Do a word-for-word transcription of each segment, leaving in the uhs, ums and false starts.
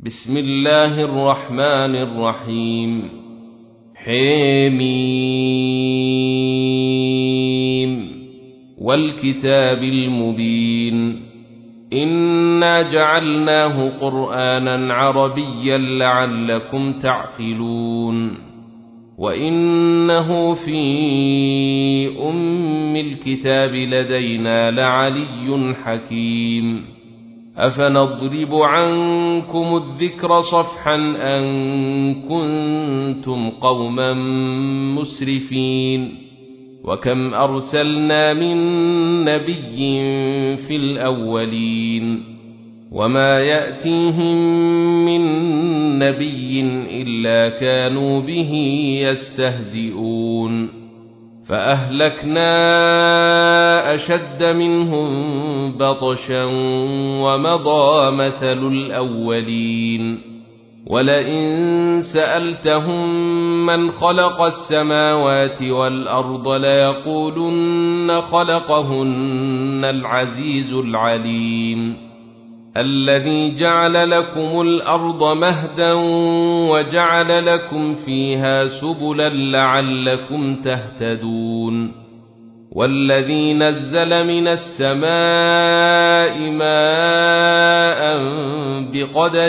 بسم الله الرحمن الرحيم. حميم والكتاب المبين إنا جعلناه قرآنا عربيا لعلكم تعقلون وإنه في أم الكتاب لدينا لعلي حكيم أفنضرب عنكم الذكر صفحا أن كنتم قوما مسرفين وكم أرسلنا من نبي في الأولين وما يأتيهم من نبي إلا كانوا به يستهزئون فأهلكنا أشد منهم بطشا ومضى مثل الأولين ولئن سألتهم من خلق السماوات والأرض ليقولن خلقهن العزيز العليم الذي جعل لكم الأرض مهدا وجعل لكم فيها سبلا لعلكم تهتدون والذي نزل من السماء ماء بقدر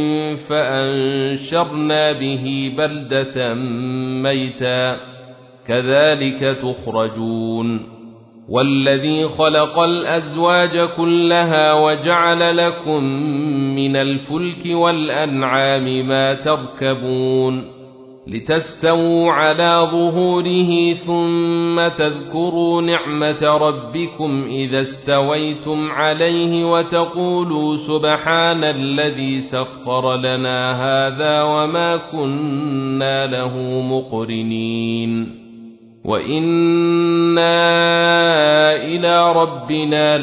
فأنشرنا به بلدة ميتا كذلك تخرجون والذي خلق الأزواج كلها وجعل لكم من الفلك والأنعام ما تركبون لتستووا على ظهوره ثم تذكروا نعمة ربكم إذا استويتم عليه وتقولوا سبحان الذي سخر لنا هذا وما كنا له مقرنين وإنا إلى ربنا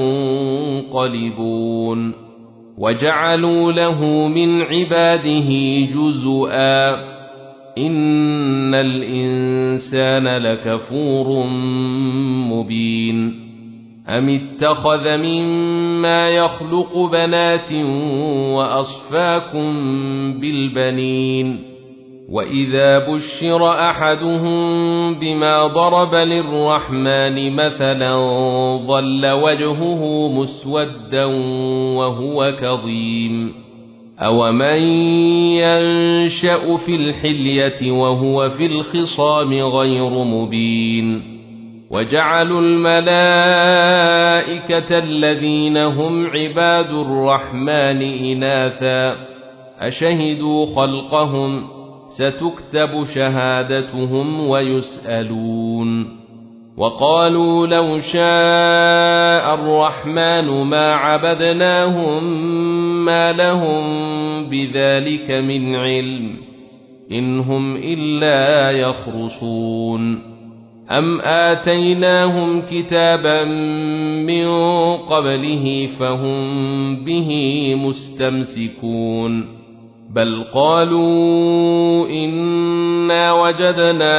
لمنقلبون وجعلوا له من عباده جزءا إن الإنسان لكفور مبين أم اتخذ مما يخلق بنات وأصفاكم بالبنين وإذا بشر أحدهم بما ضرب للرحمن مثلا ظل وجهه مسودا وهو كظيم أومن ينشأ في الحلية وهو في الخصام غير مبين وجعلوا الملائكة الذين هم عباد الرحمن إناثا أشهدوا خلقهم ستكتب شهادتهم ويسألون وقالوا لو شاء الرحمن ما عبدناهم ما لهم بذلك من علم إن هم إلا يخرصون أم آتيناهم كتابا من قبله فهم به مستمسكون بل قالوا إنا وجدنا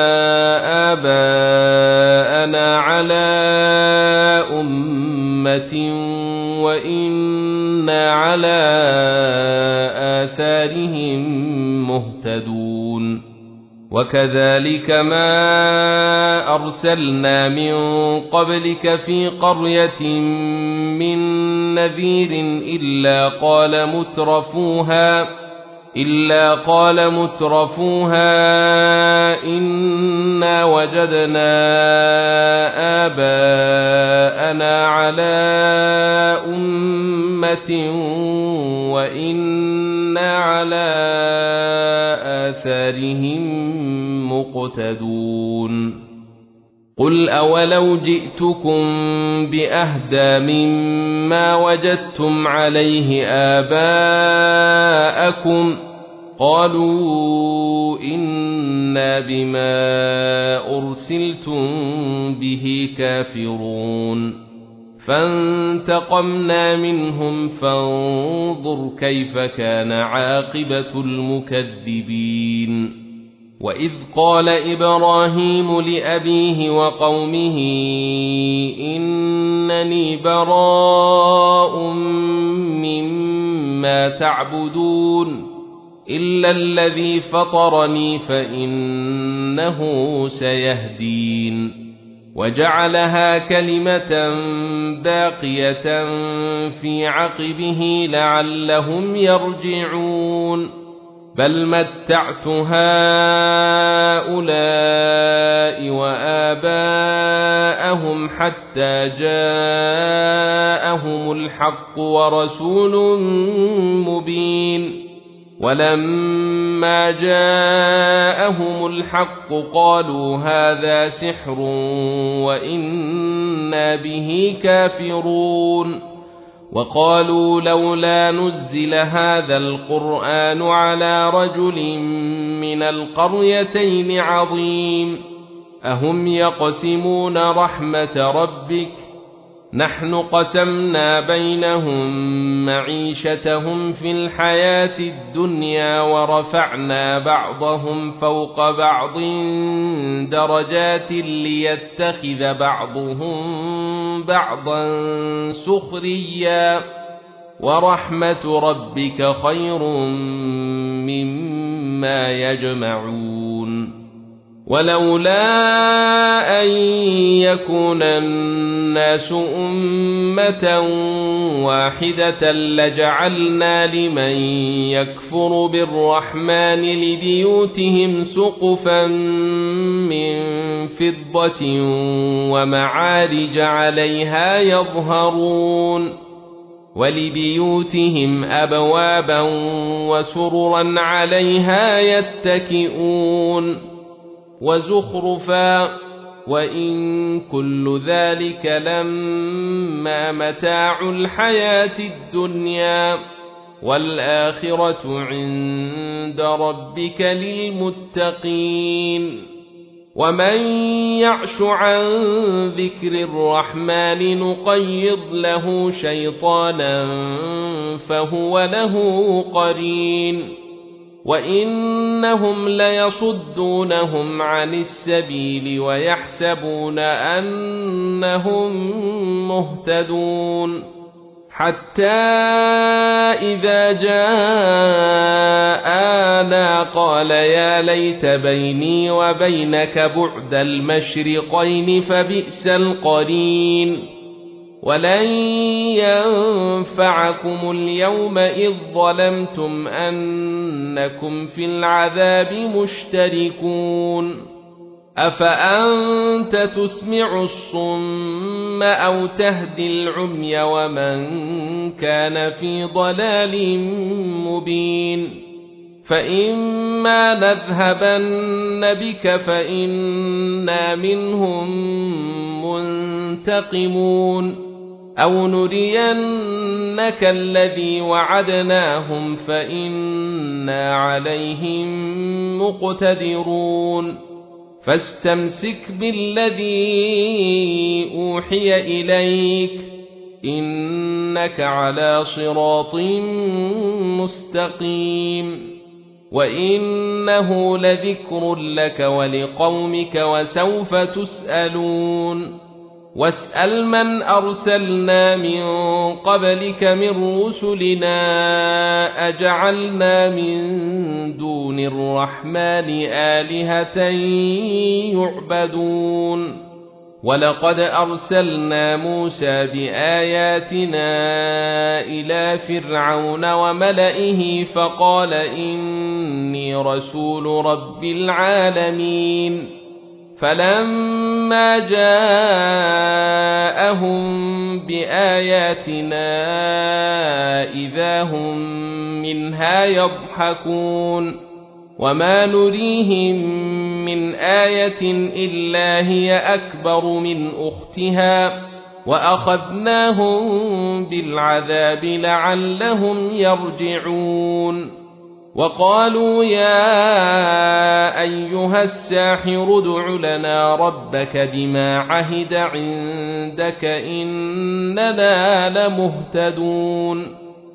آباءنا على أمة وإنا على آثارهم مهتدون وكذلك ما أرسلنا من قبلك في قرية من نذير إلا قال مترفوها إلا قال مترفوها إنا وجدنا آباءنا على أمة وإنا على آثارهم مقتدون قل أولو جئتكم بأهدى مما وجدتم عليه آباءكم قالوا إنا بما أرسلتم به كافرون فانتقمنا منهم فانظر كيف كان عاقبة المكذبين وإذ قال إبراهيم لأبيه وقومه إنني براء مما ما تعبدون إلا الذي فطرني فإنه سيهدين وجعلها كلمة باقية في عقبه لعلهم يرجعون بل متعت هؤلاء وآباءهم حتى جاءهم الحق ورسول مبين ولما جاءهم الحق قالوا هذا سحر وإنا به كافرون وقالوا لولا نزل هذا القرآن على رجل من القريتين عظيم أهم يقسمون رحمة ربك نحن قسمنا بينهم معيشتهم في الحياة الدنيا ورفعنا بعضهم فوق بعض درجات ليتخذ بعضهم بعضا سخريا ورحمة ربك خير مما يجمعون ولولا أن يكون الناس أمة واحدة لجعلنا لمن يكفر بالرحمن لبيوتهم سقفا من فضة ومعارج عليها يظهرون ولبيوتهم أبوابا وسررا عليها يتكئون وزخرفا وإن كل ذلك لما متاع الحياة الدنيا والآخرة عند ربك للمتقين ومن يعش عن ذكر الرحمن نقيض له شيطانا فهو له قرين وإنهم ليصدونهم عن السبيل ويحسبون أنهم مهتدون حتى إذا جاءنا قال يا ليت بيني وبينك بعد المشرقين فبئس القرين ولن ينفعكم اليوم إذ ظلمتم أنكم في العذاب مشتركون أفأنت تسمع الصم أو تهدي العمي ومن كان في ضلال مبين فإما نذهبن بك فإنا منهم منتقمون أو نرينك الذي وعدناهم فإنا عليهم مقتدرون فاستمسك بالذي أوحي إليك إنك على صراط مستقيم وإنه لذكر لك ولقومك وسوف تسألون واسأل من أرسلنا من قبلك من رسلنا أجعلنا من دون الرحمن آلهة يعبدون ولقد أرسلنا موسى بآياتنا إلى فرعون وملئه فقال إني رسول رب العالمين فلما جاءهم بآياتنا إذا هم منها يضحكون وما نريهم من آية إلا هي أكبر من أختها وأخذناهم بالعذاب لعلهم يرجعون وقالوا يا أيها الساحر ادع لنا ربك بما عهد عندك إننا لمهتدون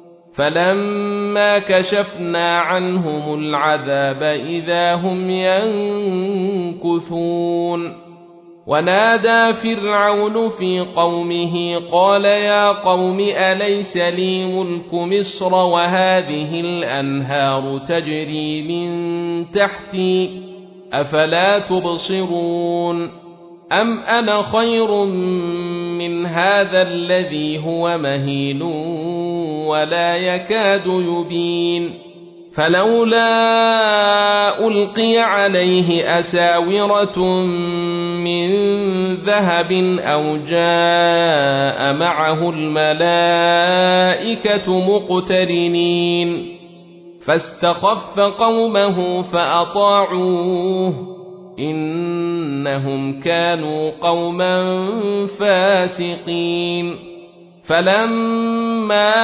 فلما كشفنا عنهم العذاب إذا هم ينكثون ونادى فرعون في قومه قال يا قوم أليس لي ملك مصر وهذه الأنهار تجري من تحتي أفلا تبصرون أم أنا خير من هذا الذي هو مهين ولا يكاد يبين فلولا ألقي عليه أساورة من ذهب أو جاء معه الملائكة مقترنين فاستخف قومه فأطاعوه إنهم كانوا قوما فاسقين فلما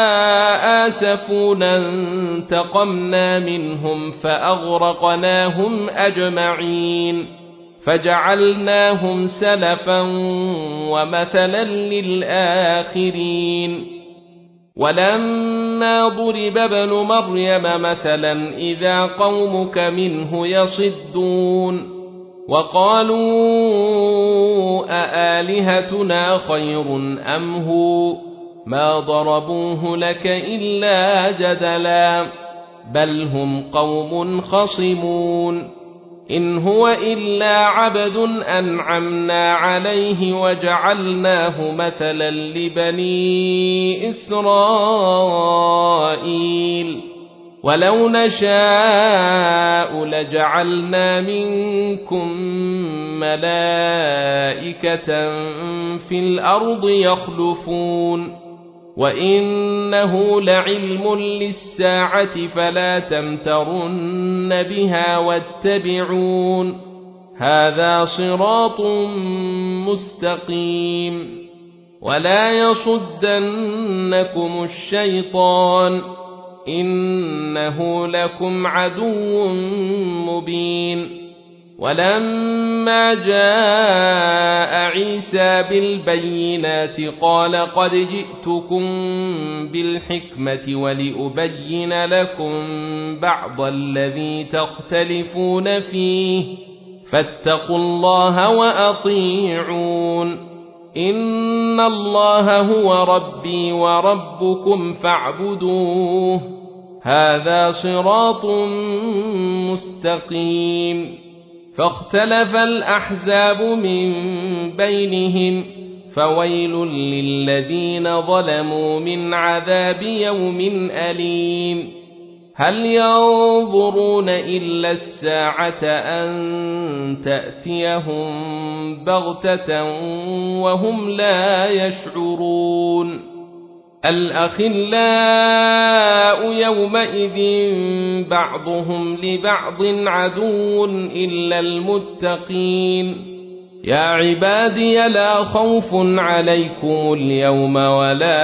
آسفونا انتقمنا منهم فأغرقناهم أجمعين فجعلناهم سلفا ومثلا للآخرين ولما ضرب ابن مريم مثلا إذا قومك منه يصدون وقالوا أآلهتنا خير أم هو ما ضربوه لك إلا جدلا بل هم قوم خصمون إن هو إلا عبد أنعمنا عليه وجعلناه مثلا لبني إسرائيل ولو نشاء لجعلنا منكم ملائكة في الأرض يخلفون وإنه لعلم للساعة فلا تمترن بها واتبعون هذا صراط مستقيم ولا يصدنكم الشيطان إنه لكم عدو مبين ولما جاء عيسى بالبينات قال قد جئتكم بالحكمة ولأبين لكم بعض الذي تختلفون فيه فاتقوا الله وأطيعون إن الله هو ربي وربكم فاعبدوه هذا صراط مستقيم فاختلف الأحزاب من بينهم فويل للذين ظلموا من عذاب يوم أليم هل ينظرون إلا الساعة أن تأتيهم بغتة وهم لا يشعرون الأخلاء يومئذ بعضهم لبعض عدو إلا المتقين يا عبادي لا خوف عليكم اليوم ولا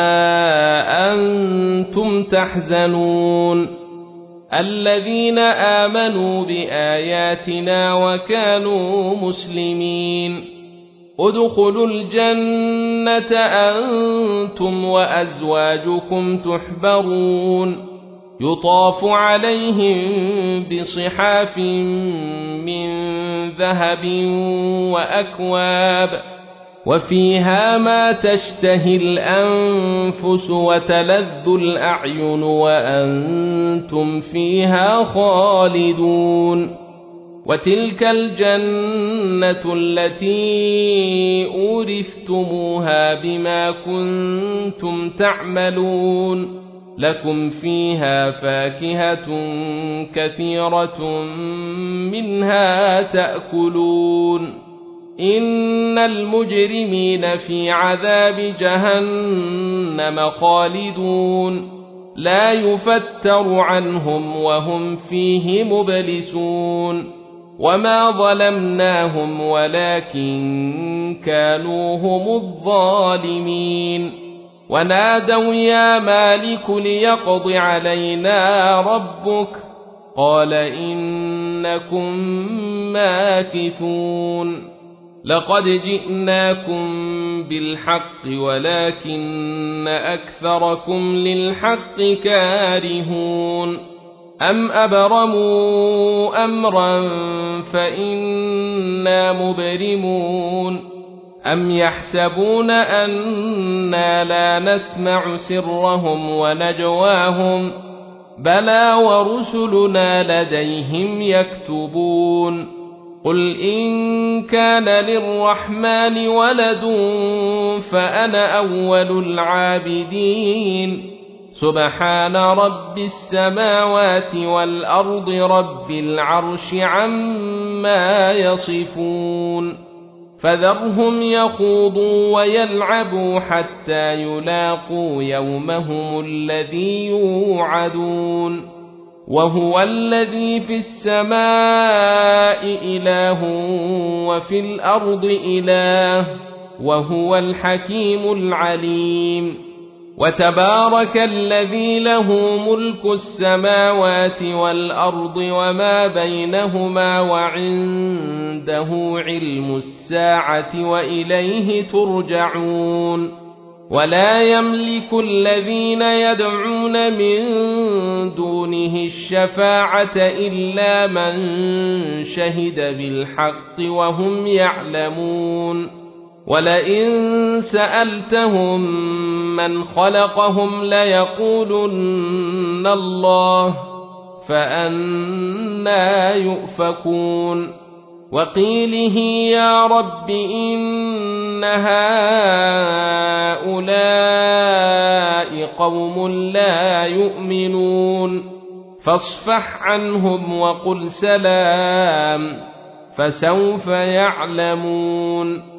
أنتم تحزنون الذين آمنوا بآياتنا وكانوا مسلمين ادخلوا الجنة أنتم وأزواجكم تحبرون يطاف عليهم بصحاف من ذهب وأكواب وفيها ما تشتهي الأنفس وتلذ الأعين وأنتم فيها خالدون وتلك الجنة التي أورثتموها بما كنتم تعملون لكم فيها فاكهة كثيرة منها تأكلون إن المجرمين في عذاب جهنم خالدون لا يفتر عنهم وهم فيه مبلسون وما ظلمناهم ولكن كانوا هم الظالمين ونادوا يا مالك ليقض علينا ربك قال إنكم ماكثون لقد جئناكم بالحق ولكن أكثركم للحق كارهون أم أبرموا أمرا فإنا مبرمون أم يحسبون أنا لا نسمع سرهم ونجواهم بلى ورسلنا لديهم يكتبون قل إن كان للرحمن ولد فأنا أول العابدين سبحان رب السماوات والأرض رب العرش عما يصفون فذرهم يخوضوا ويلعبوا حتى يلاقوا يومهم الذي يوعدون وهو الذي في السماء إله وفي الأرض إله وهو الحكيم العليم وتبارك الذي له ملك السماوات والأرض وما بينهما وعنده علم الساعة وإليه ترجعون ولا يملك الذين يدعون من دونه الشفاعة إلا من شهد بالحق وهم يعلمون ولئن سألتهم من خلقهم ليقولن الله فأنى يؤفكون وقيله يا رب إن هؤلاء قوم لا يؤمنون فاصفح عنهم وقل سلام فسوف يعلمون